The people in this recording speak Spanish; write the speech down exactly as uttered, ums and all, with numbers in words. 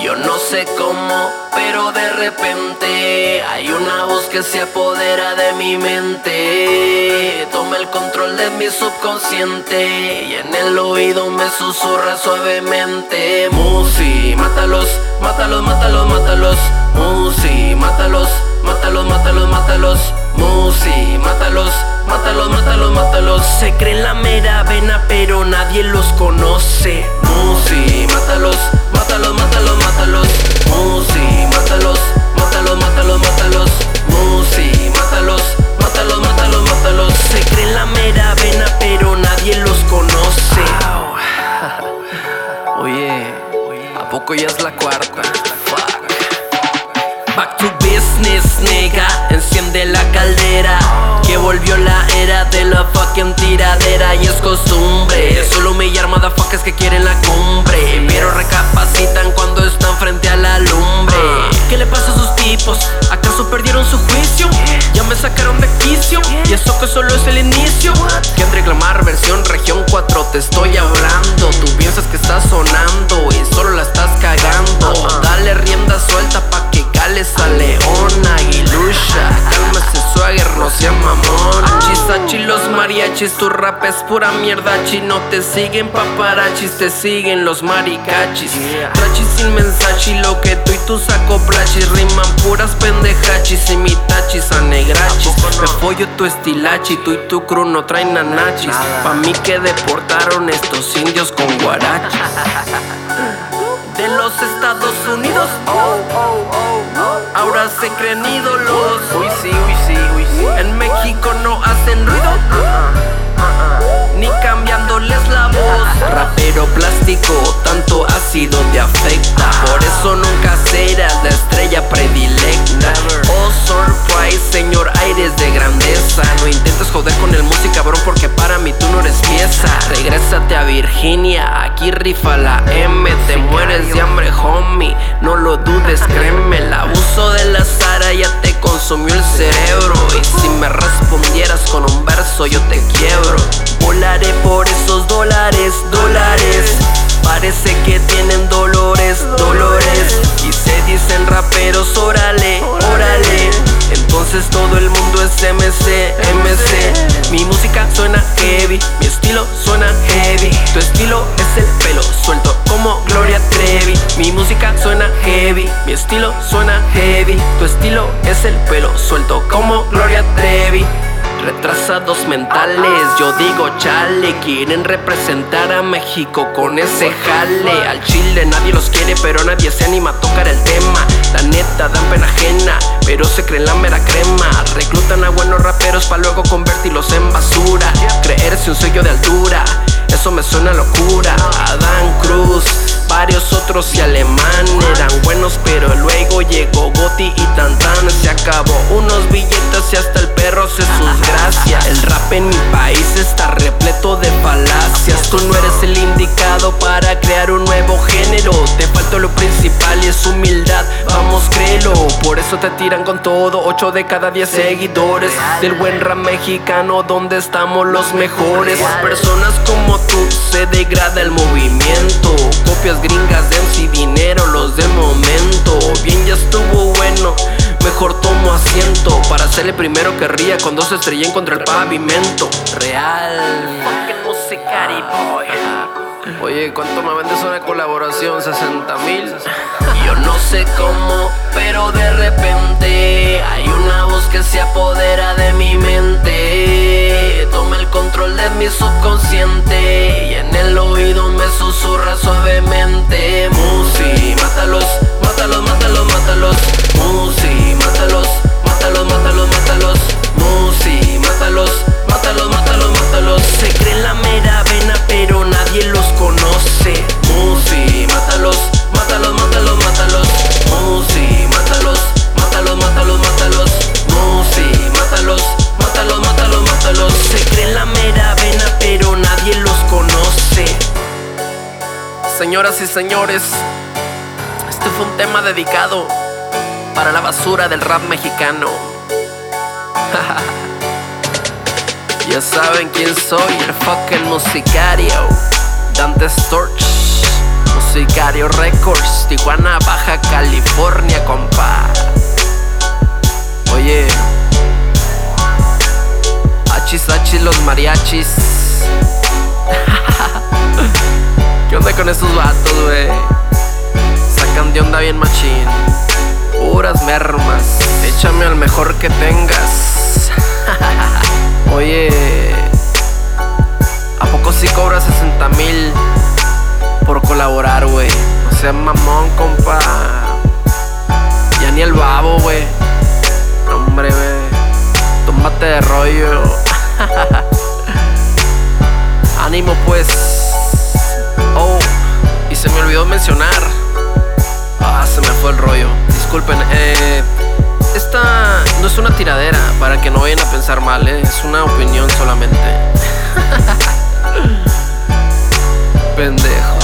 Yo no sé cómo, pero de repente hay una voz que se apodera de mi mente. Toma el control de mi subconsciente y en el oído me susurra suavemente: Musi, mátalos, mátalos, mátalos, mátalos. Musi, mátalos, mátalos, mátalos, mátalos. Musi, mátalos, mátalos, mátalos, mátalos. Se creen la mera vena pero nadie los conoce. Musi, mátalos, mátalos, mátalos, mátalos. Musi, mátalos, mátalos, mátalos, mátalos. Musi, mátalos, mátalos, mátalos, mátalos. Se creen la mera vena pero nadie los conoce. Oye, ¿a poco ya es la cuarta? Fuck. Back to business, nigga. Enciende la caldera, que volvió la era de la fucking tiradera. Y es costumbre solo humillar motherfuckers que quieren la cumbre, pero recapacitan cuando están frente a la lumbre. ¿Qué le pasa a esos tipos? ¿Acaso perdieron su juicio? Ya me sacaron de quicio, y eso que solo es el inicio. Kendrick Lamar versión región cuatro te estoy hablando. Tú piensas que estás sonando y solo la estás cagando. Dale rienda suelta pa' que cales a león, aguilucha. Cálmese swagger, no sea mamón. Achisachi los mariachis, tu rap es pura mierda. Chi, no te siguen paparachis, te siguen los maricachis. Trachis sin mensachi, lo que tú y tú saco plachis. Riman puras pendejachis y mi tachis a negrachis. Me follo tu estilachi, tú y tu crew no traen nanachis. Pa' mí que deportaron estos indios con guarachis de los Estados Unidos. Ahora se creen ídolos. Uy sí, uy sí, uy sí. En México no hacen ruido, ni cambiándoles la voz. Rapero plástico, tanto ácido te afecta. Por eso nunca serás la estrella predilecta. Oh surprise, señor, aires de grandeza. No intentes joder con el música, cabrón, porque para mí tú no eres pieza. Regrésate a Virginia, aquí rifa la M. Te mueres de hambre, homie, no lo dudes, créeme. El abuso de la Sara ya te consumió el cerebro. Y si me respondieras con un verso yo te quiebro. Volaré por esos dólares, dólares. Parece que tienen dolores, dolores. Y se dicen raperos, órale, órale. Entonces todo el mundo es M C, M C. Mi música suena heavy, mi estilo suena heavy. Tu estilo es el pelo suelto como Gloria Trevi. Mi música suena heavy, mi estilo suena heavy. Tu estilo es el pelo suelto como Gloria Trevi. Retrasados mentales, yo digo chale. Quieren representar a México con ese jale. Al chile nadie los quiere, pero nadie se anima a tocar el tema. La neta dan pena ajena, pero se creen la mera crema. Reclutan a buenos raperos pa' luego convertirlos en basura. Creerse un sello de altura, eso me suena a locura. Adán Cruz, varios otros y Alemán eran buenos, pero luego llegó Gotti y Tantan. Se acabó unos billetes y hasta el perro se sus gracias. El rap en mi país está repleto de falacias. Tú no eres el indicado para crear un nuevo género. Te falta lo principal y es humildad, vamos créelo. Por eso te tiran con todo, ocho de cada diez seguidores del buen rap mexicano, donde estamos los mejores. Personas como tú se degrada el movimiento. Copias gringas de M C dinero, los del momento. Bien, ya estuvo bueno, mejor tomo asiento para ser el primero que ría cuando se estrellen contra el pavimento. Real fucking Musicari boy. Oye, ¿cuánto me vendes una colaboración? ¿sesenta mil? Yo no sé cómo, pero de repente hay una voz que se apodera de mi mente. Toma el control de mi subconsciente y en el oído me susurra suavemente: Musi, mátalos, mátalos, mátalos, mátalos. Musi, mátalos, mátalos, mátalos, mátalos. Musi, mátalos, mátalos, mátalos, mátalos. Se creen la mera vena pero nadie los conoce. Musi, mátalos, mátalos, mátalos, mátalos. Musi, mátalos, mátalos, mátalos, mátalos. Musi, mátalos, mátalos, mátalos, mátalos. Se creen la mera vena pero nadie los conoce. Señoras y señores, este fue un tema dedicado para la basura del rap mexicano. Ya saben quién soy, el fucking Musicario, Dante Storch, Sicario Records, Tijuana, Baja California, compa. Oye, achis, achis, los mariachis. ¿Qué onda con esos vatos, wey? Sacan de onda bien machín. Puras mermas. Échame al mejor que tengas. Oye, ¿a poco sí cobras sesenta mil por colaborar, wey? No seas mamón, compa. Ya ni el babo, wey. Hombre, wey, tómate de rollo. Ánimo, pues. Oh, y se me olvidó mencionar. Ah, se me fue el rollo. Disculpen, eh esta no es una tiradera, para que no vayan a pensar mal, ¿eh? Es una opinión solamente. Pendejo.